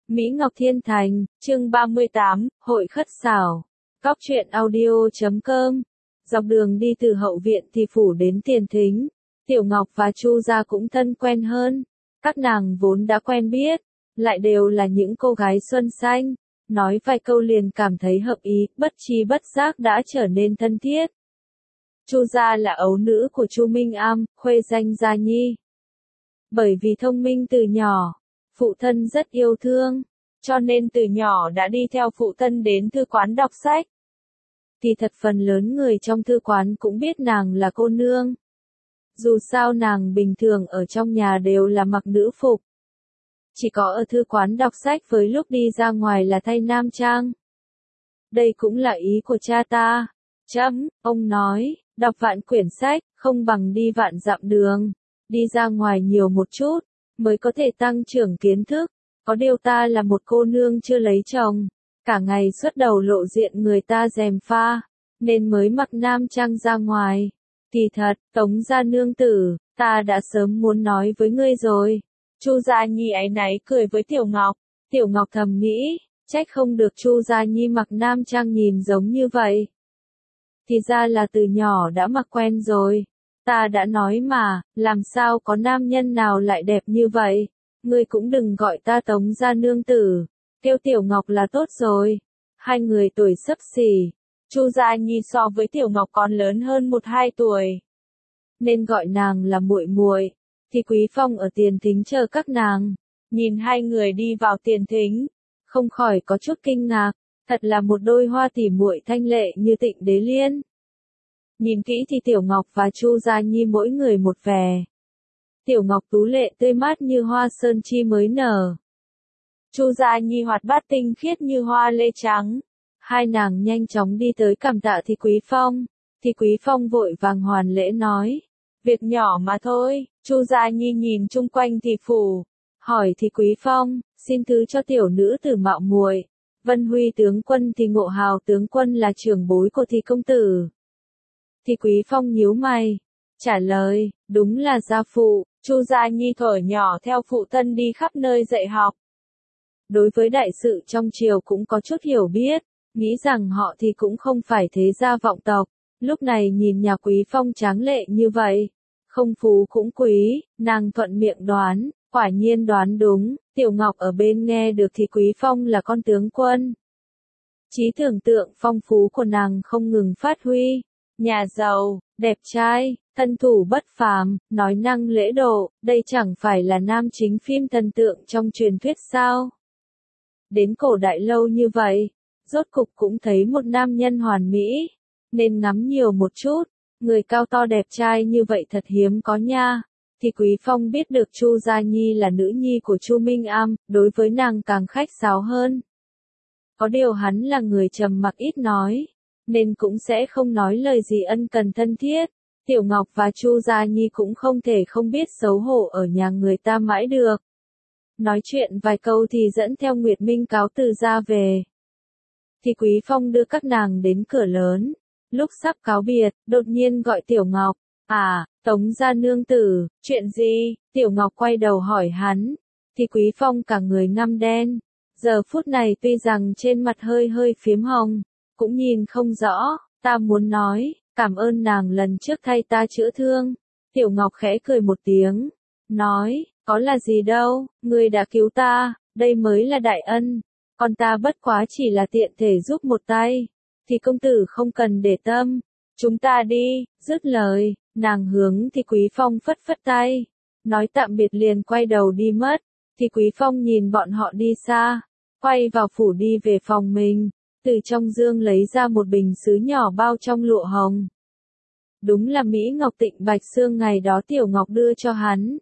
Mỹ Ngọc Thiên Thành, chương 38, Hội Khất Xảo. Cóc truyện audio.com. Dọc đường đi từ hậu viện thì phủ đến tiền thính, Tiểu Ngọc và Chu gia cũng thân quen hơn. Các nàng vốn đã quen biết, lại đều là những cô gái xuân xanh, nói vài câu liền cảm thấy hợp ý, bất tri bất giác đã trở nên thân thiết. Chu gia là ấu nữ của Chu Minh Am, khuê danh Gia Nhi. Bởi vì thông minh từ nhỏ, phụ thân rất yêu thương, cho nên từ nhỏ đã đi theo phụ thân đến thư quán đọc sách. Thì thật phần lớn người trong thư quán cũng biết nàng là cô nương. Dù sao nàng bình thường ở trong nhà đều là mặc nữ phục. Chỉ có ở thư quán đọc sách với lúc đi ra ngoài là thay nam trang. Đây cũng là ý của cha ta. Ông nói, đọc vạn quyển sách, không bằng đi vạn dặm đường. Đi ra ngoài nhiều một chút, mới có thể tăng trưởng kiến thức. Có điều ta là một cô nương chưa lấy chồng, cả ngày xuất đầu lộ diện người ta gièm pha, nên mới mặc nam trang ra ngoài. Kỳ thật, Tống gia nương tử, ta đã sớm muốn nói với ngươi rồi. Chu Gia Nhi áy náy cười với Tiểu Ngọc. Tiểu Ngọc thầm nghĩ, trách không được Chu Gia Nhi mặc nam trang nhìn giống như vậy. Thì ra là từ nhỏ đã mặc quen rồi. Ta đã nói mà, làm sao có nam nhân nào lại đẹp như vậy. Ngươi cũng đừng gọi ta Tống gia nương tử, kêu Tiểu Ngọc là tốt rồi. Hai người tuổi xấp xỉ, Chu Gia Nhi so với Tiểu Ngọc còn lớn hơn 1-2 tuổi, nên gọi nàng là muội muội. Thì Quý Phong ở tiền thính chờ các nàng, nhìn hai người đi vào tiền thính, không khỏi có chút kinh ngạc, thật là một đôi hoa tỉ muội thanh lệ như Tịnh Đế Liên. Nhìn kỹ thì Tiểu Ngọc và Chu Gia Nhi mỗi người một vẻ. Tiểu Ngọc tú lệ tươi mát như hoa sơn chi mới nở. Chu Gia Nhi hoạt bát tinh khiết như hoa lê trắng. Hai nàng nhanh chóng đi tới cảm tạ Thì Quý Phong. Thì Quý Phong vội vàng hoàn lễ nói, việc nhỏ mà thôi. Chu Gia Nhi nhìn chung quanh thì phủ, hỏi Thì Quý Phong, xin thứ cho tiểu nữ tử mạo muội. Vân Huy tướng quân Thì Ngộ Hào tướng quân là trưởng bối của Thì công tử. Thì Quý Phong nhíu mày, trả lời, đúng là gia phụ. Chu Gia Nhi thuở nhỏ theo phụ thân đi khắp nơi dạy học. Đối với đại sự trong triều cũng có chút hiểu biết, nghĩ rằng họ thì cũng không phải thế gia vọng tộc. Lúc này nhìn nhà Quý Phong tráng lệ như vậy, không phú cũng quý, nàng thuận miệng đoán, quả nhiên đoán đúng. Tiểu Ngọc ở bên nghe được thì Quý Phong là con tướng quân. Trí tưởng tượng phong phú của nàng không ngừng phát huy. Nhà giàu, đẹp trai, thân thủ bất phàm, nói năng lễ độ, đây chẳng phải là nam chính phim thần tượng trong truyền thuyết sao? Đến cổ đại lâu như vậy, rốt cục cũng thấy một nam nhân hoàn mỹ, nên ngắm nhiều một chút, người cao to đẹp trai như vậy thật hiếm có nha. Thì Quý Phong biết được Chu Gia Nhi là nữ nhi của Chu Minh Am, đối với nàng càng khách sáo hơn. Có điều hắn là người trầm mặc ít nói, nên cũng sẽ không nói lời gì ân cần thân thiết. Tiểu Ngọc và Chu Gia Nhi cũng không thể không biết xấu hổ ở nhà người ta mãi được. Nói chuyện vài câu thì dẫn theo Nguyệt Minh cáo từ ra về. Thì Quý Phong đưa các nàng đến cửa lớn. Lúc sắp cáo biệt, đột nhiên gọi Tiểu Ngọc. À, Tống gia nương tử, chuyện gì? Tiểu Ngọc quay đầu hỏi hắn. Thì Quý Phong cả người ngăm đen. Giờ phút này tuy rằng trên mặt hơi hơi phiếm hồng, cũng nhìn không rõ. Ta muốn nói, cảm ơn nàng lần trước thay ta chữa thương. Tiểu Ngọc khẽ cười một tiếng, nói, có là gì đâu, ngươi đã cứu ta, đây mới là đại ân. Còn ta bất quá chỉ là tiện thể giúp một tay. Thì công tử không cần để tâm, chúng ta đi. Dứt lời, nàng hướng Thì Quý Phong phất phất tay, nói tạm biệt liền quay đầu đi mất. Thì Quý Phong nhìn bọn họ đi xa, quay vào phủ đi về phòng mình. Từ trong dương lấy ra một bình sứ nhỏ bao trong lụa hồng. Đúng là Mỹ Ngọc Tịnh Bạch Xương ngày đó Tiểu Ngọc đưa cho hắn.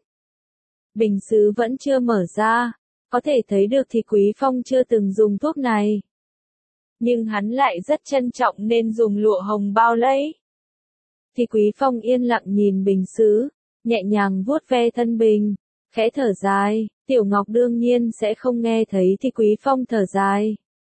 Bình sứ vẫn chưa mở ra, có thể thấy được Thì Quý Phong chưa từng dùng thuốc này. Nhưng hắn lại rất trân trọng nên dùng lụa hồng bao lấy. Thì Quý Phong yên lặng nhìn bình sứ, nhẹ nhàng vuốt ve thân bình, khẽ thở dài. Tiểu Ngọc đương nhiên sẽ không nghe thấy Thì Quý Phong thở dài.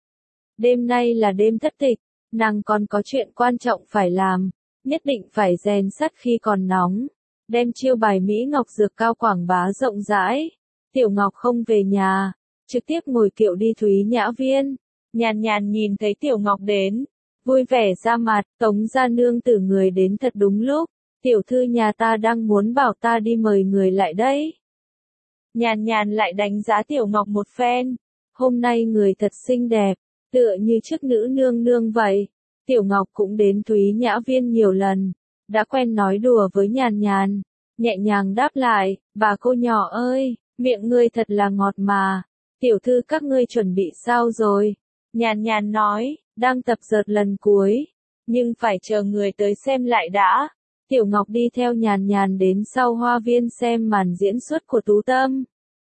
Đêm nay là đêm thất tịch, nàng còn có chuyện quan trọng phải làm, nhất định phải rèn sắt khi còn nóng, đem chiêu bài Mỹ Ngọc dược cao quảng bá rộng rãi. Tiểu Ngọc không về nhà, trực tiếp ngồi kiệu đi Thúy Nhã Viên. Nhàn Nhàn nhìn thấy Tiểu Ngọc đến, vui vẻ ra mặt, Tống gia nương tử người đến thật đúng lúc, tiểu thư nhà ta đang muốn bảo ta đi mời người lại đấy. Nhàn Nhàn lại đánh giá Tiểu Ngọc một phen, hôm nay người thật xinh đẹp, tựa như trước nữ nương nương vậy. Tiểu Ngọc cũng đến Thúy Nhã Viên nhiều lần, đã quen nói đùa với Nhàn Nhàn, nhẹ nhàng đáp lại, bà cô nhỏ ơi, miệng ngươi thật là ngọt mà, tiểu thư các ngươi chuẩn bị sao rồi? Nhàn Nhàn nói, đang tập dượt lần cuối, nhưng phải chờ người tới xem lại đã. Tiểu Ngọc đi theo Nhàn Nhàn đến sau hoa viên xem màn diễn xuất của Tú Tâm.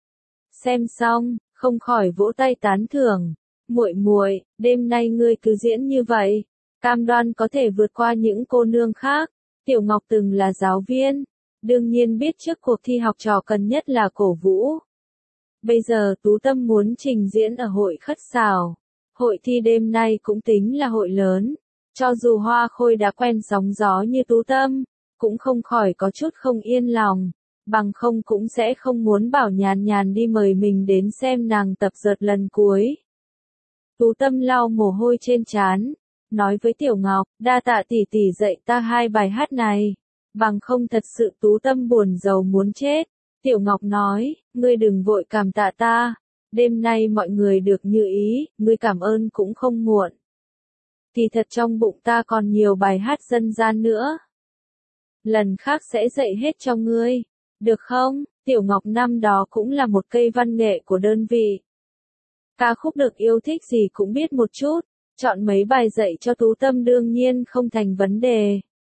Xem xong, không khỏi vỗ tay tán thưởng, muội muội, đêm nay ngươi cứ diễn như vậy, cam đoan có thể vượt qua những cô nương khác. Tiểu Ngọc từng là giáo viên, đương nhiên biết trước cuộc thi học trò cần nhất là cổ vũ. Bây giờ Tú Tâm muốn trình diễn ở hội Khất Sào. Hội thi đêm nay cũng tính là hội lớn, cho dù Hoa Khôi đã quen sóng gió như Tú Tâm, cũng không khỏi có chút không yên lòng, bằng không cũng sẽ không muốn bảo Nhàn Nhàn đi mời mình đến xem nàng tập dượt lần cuối. Tú Tâm lau mồ hôi trên trán, nói với Tiểu Ngọc, đa tạ tỷ tỷ dạy ta 2 bài hát này, bằng không thật sự Tú Tâm buồn rầu muốn chết. Tiểu Ngọc nói, ngươi đừng vội cảm tạ ta, đêm nay mọi người được như ý, ngươi cảm ơn cũng không muộn. Thì thật trong bụng ta còn nhiều bài hát dân gian nữa. Lần khác sẽ dạy hết cho ngươi, được không? Tiểu Ngọc năm đó cũng là một cây văn nghệ của đơn vị. Ca khúc được yêu thích gì cũng biết một chút, chọn mấy bài dạy cho Tú Tâm đương nhiên không thành vấn đề.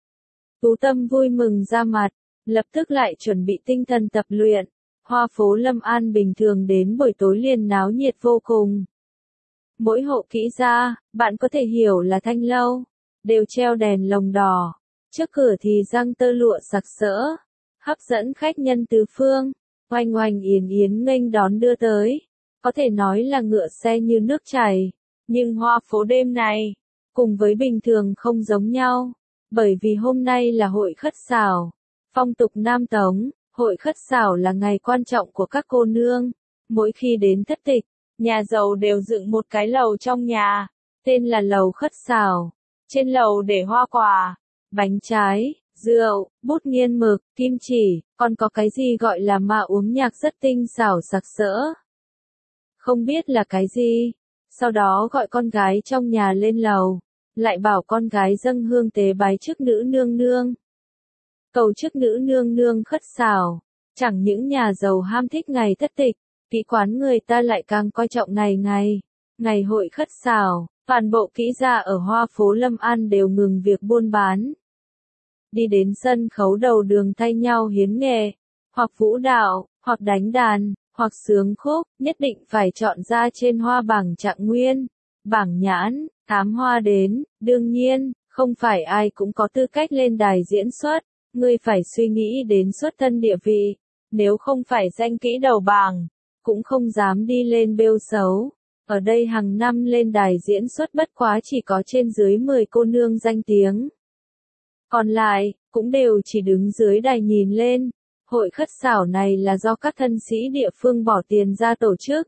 Tú Tâm vui mừng ra mặt, lập tức lại chuẩn bị tinh thần tập luyện. Hoa phố Lâm An bình thường đến buổi tối liền náo nhiệt vô cùng. Mỗi hộ kỹ gia, bạn có thể hiểu là thanh lâu, đều treo đèn lồng đỏ, trước cửa thì răng tơ lụa sặc sỡ, hấp dẫn khách nhân tứ phương, oanh oanh yến yến nghênh đón đưa tới, có thể nói là ngựa xe như nước chảy. Nhưng hoa phố đêm này, cùng với bình thường không giống nhau, bởi vì hôm nay là hội Khất Sào, phong tục Nam Tống. Hội Khất Sào là ngày quan trọng của các cô nương. Mỗi khi đến thất tịch, nhà giàu đều dựng một cái lầu trong nhà, tên là lầu Khất Sào. Trên lầu để hoa quả, bánh trái, rượu, bút nghiên mực, kim chỉ, còn có cái gì gọi là ma uống nhạc rất tinh xảo sặc sỡ. Không biết là cái gì. Sau đó gọi con gái trong nhà lên lầu, lại bảo con gái dâng hương tế bái trước nữ nương nương. Cầu trước nữ nương nương khất sào, chẳng những nhà giàu ham thích ngày thất tịch, kỹ quán người ta lại càng coi trọng ngày hội khất sào, toàn bộ kỹ gia ở hoa phố Lâm An đều ngừng việc buôn bán. Đi đến sân khấu đầu đường thay nhau hiến nghệ, hoặc vũ đạo, hoặc đánh đàn, hoặc sướng khúc, nhất định phải chọn ra trên hoa bảng trạng nguyên, bảng nhãn, thám hoa đến, đương nhiên, không phải ai cũng có tư cách lên đài diễn xuất. Ngươi phải suy nghĩ đến xuất thân địa vị, nếu không phải danh kỹ đầu bảng, cũng không dám đi lên bêu xấu. Ở đây hàng năm lên đài diễn xuất bất quá chỉ có trên dưới 10 cô nương danh tiếng. Còn lại, cũng đều chỉ đứng dưới đài nhìn lên. Hội khất xảo này là do các thân sĩ địa phương bỏ tiền ra tổ chức.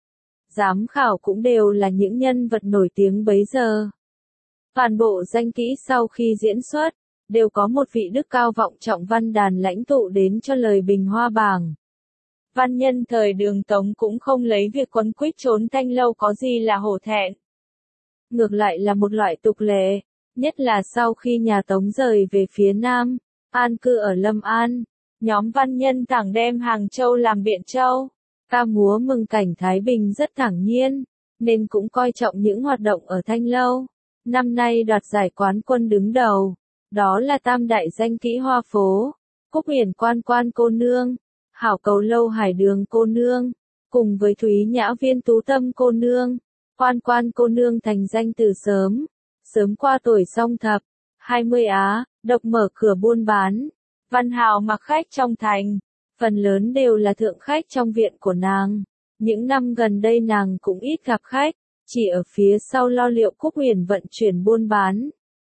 Giám khảo cũng đều là những nhân vật nổi tiếng bấy giờ. Toàn bộ danh kỹ sau khi diễn xuất, đều có một vị đức cao vọng trọng văn đàn lãnh tụ đến cho lời bình hoa bảng. Văn nhân thời Đường Tống cũng không lấy việc quấn quýt trốn thanh lâu có gì là hổ thẹn. Ngược lại là một loại tục lệ, nhất là sau khi nhà Tống rời về phía Nam, an cư ở Lâm An, nhóm văn nhân thẳng đem Hàng Châu làm Biện Châu, ca múa mừng cảnh Thái Bình rất thẳng nhiên, nên cũng coi trọng những hoạt động ở thanh lâu. Năm nay đoạt giải quán quân đứng đầu, đó là tam đại danh kỹ hoa phố, Cúc Huyền Quan Quan cô nương, Hảo Cầu Lâu Hải Đường cô nương, cùng với Thúy Nhã Viên Tú Tâm cô nương. Quan Quan cô nương thành danh từ sớm, sớm qua tuổi song thập, 20 á, độc mở cửa buôn bán. Văn hào mặc khách trong thành, phần lớn đều là thượng khách trong viện của nàng. Những năm gần đây nàng cũng ít gặp khách, chỉ ở phía sau lo liệu Cúc Huyền vận chuyển buôn bán.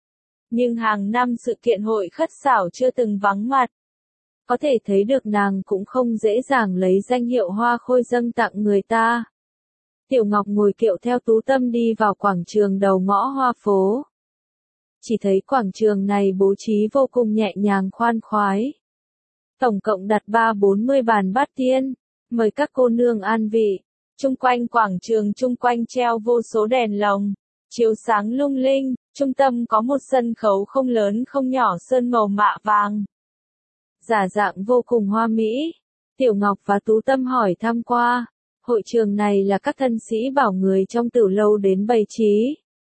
Nhưng hàng năm sự kiện hội khất xảo chưa từng vắng mặt. Có thể thấy được nàng cũng không dễ dàng lấy danh hiệu hoa khôi dâng tặng người ta. Tiểu Ngọc ngồi kiệu theo Tú Tâm đi vào quảng trường đầu ngõ Hoa Phố. Chỉ thấy quảng trường này bố trí vô cùng nhẹ nhàng khoan khoái. Tổng cộng đặt 30-40 bàn bát tiên, mời các cô nương an vị. Chung quanh quảng trường chung quanh treo vô số đèn lồng, chiếu sáng lung linh, trung tâm có một sân khấu không lớn không nhỏ sơn màu mạ vàng. Giả dạng vô cùng hoa mỹ. Tiểu Ngọc và Tú Tâm hỏi thăm qua, hội trường này là các thân sĩ bảo người trong Tử Lâu đến bày trí.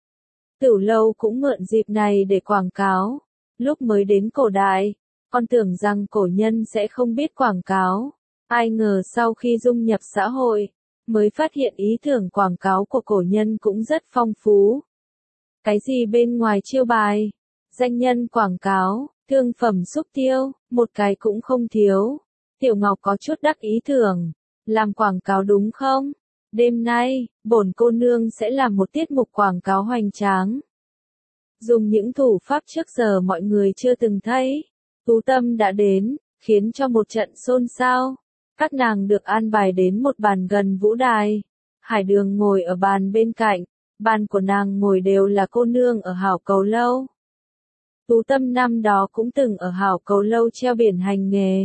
Tử Lâu cũng mượn dịp này để quảng cáo. Lúc mới đến cổ đại, con tưởng rằng cổ nhân sẽ không biết quảng cáo. Ai ngờ sau khi dung nhập xã hội, mới phát hiện ý tưởng quảng cáo của cổ nhân cũng rất phong phú. Cái gì bên ngoài chiêu bài, danh nhân quảng cáo, thương phẩm xúc tiêu, một cái cũng không thiếu. Tiểu Ngọc có chút đắc ý tưởng, làm quảng cáo đúng không? Đêm nay, bổn cô nương sẽ làm một tiết mục quảng cáo hoành tráng. Dùng những thủ pháp trước giờ mọi người chưa từng thấy. Tú Tâm đã đến, khiến cho một trận xôn xao. Các nàng được an bài đến một bàn gần vũ đài. Hải Đường ngồi ở bàn bên cạnh, bàn của nàng ngồi đều là cô nương ở Hảo Cầu Lâu. Tú Tâm năm đó cũng từng ở Hảo Cầu Lâu treo biển hành nghề.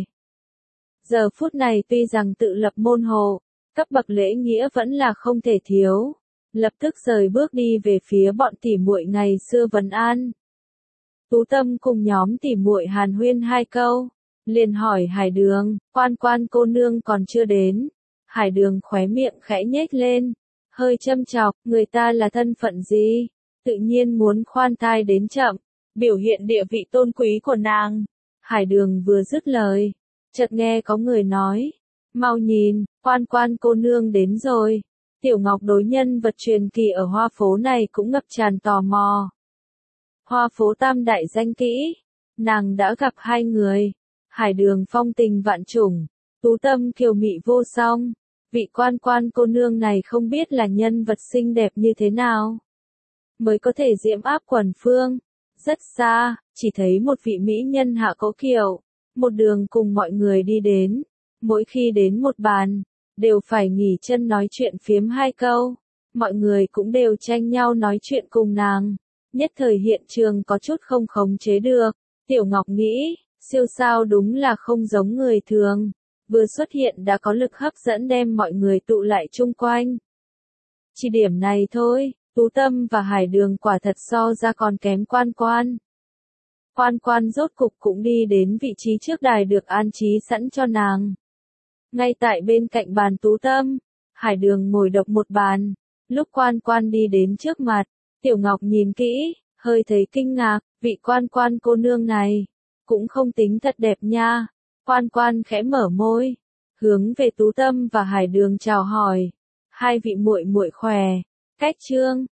Giờ phút này tuy rằng tự lập môn hộ, cấp bậc lễ nghĩa vẫn là không thể thiếu. Lập tức rời bước đi về phía bọn tỉ muội ngày xưa vấn an. Tú Tâm cùng nhóm tỉ muội hàn huyên 2 câu, liền hỏi Hải Đường, quan cô nương còn chưa đến. Hải Đường khóe miệng khẽ nhếch lên, hơi châm chọc, người ta là thân phận gì, tự nhiên muốn khoan thai đến chậm, biểu hiện địa vị tôn quý của nàng. Hải Đường vừa dứt lời, chợt nghe có người nói, mau nhìn, quan cô nương đến rồi. Tiểu Ngọc đối nhân vật truyền kỳ ở Hoa Phố này cũng ngập tràn tò mò. Hoa Phố tam đại danh kỹ, nàng đã gặp 2 người. Hải Đường phong tình vạn trùng, Tú Tâm kiều mị vô song. Vị quan cô nương này không biết là nhân vật xinh đẹp như thế nào, mới có thể diễm áp quần phương. Rất xa, chỉ thấy một vị mỹ nhân hạ cố kiệu, một đường cùng mọi người đi đến. Mỗi khi đến một bàn, đều phải nghỉ chân nói chuyện phiếm 2 câu. Mọi người cũng đều tranh nhau nói chuyện cùng nàng. Nhất thời hiện trường có chút không khống chế được. Tiểu Ngọc nghĩ, siêu sao đúng là không giống người thường. Vừa xuất hiện đã có lực hấp dẫn đem mọi người tụ lại chung quanh. Chỉ điểm này thôi, Tú Tâm và Hải Đường quả thật so ra còn kém quan. Quan rốt cục cũng đi đến vị trí trước đài được an trí sẵn cho nàng. Ngay tại bên cạnh bàn Tú Tâm, Hải Đường ngồi độc một bàn. Lúc quan đi đến trước mặt, Tiểu Ngọc nhìn kỹ, hơi thấy kinh ngạc, vị quan cô nương này, cũng không tính thật đẹp nha. Quan khẽ mở môi, hướng về Tú Tâm và Hải Đường chào hỏi. 2 vị muội muội khỏe, cách trương,